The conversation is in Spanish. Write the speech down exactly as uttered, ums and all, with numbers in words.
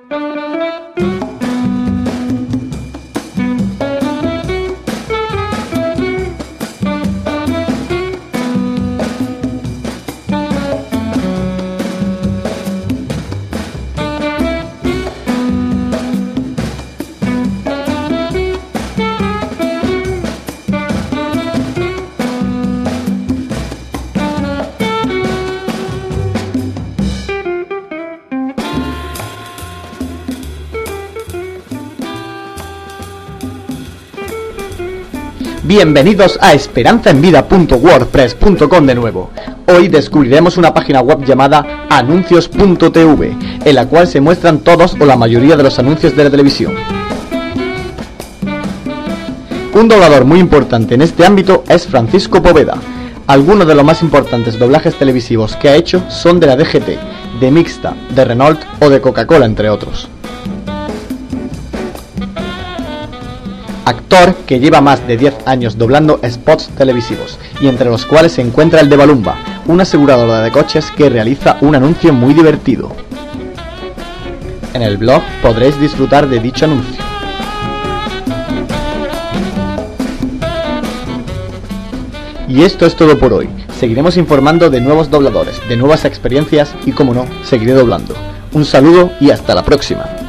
Bienvenidos a esperanza en vida punto wordpress punto com de nuevo. Hoy descubriremos una página web llamada anuncios punto t v, en la cual se muestran todos o la mayoría de los anuncios de la televisión. Un doblador muy importante en este ámbito es Francisco Poveda. Algunos de los más importantes doblajes televisivos que ha hecho son de la D G T, de Mixta, de Renault o de Coca-Cola, entre otros. Actor que lleva más de diez años doblando spots televisivos, y entre los cuales se encuentra el de Balumba, una aseguradora de coches que realiza un anuncio muy divertido. En el blog podréis disfrutar de dicho anuncio. Y esto es todo por hoy. Seguiremos informando de nuevos dobladores, de nuevas experiencias y, como no, seguiré doblando. Un saludo y hasta la próxima.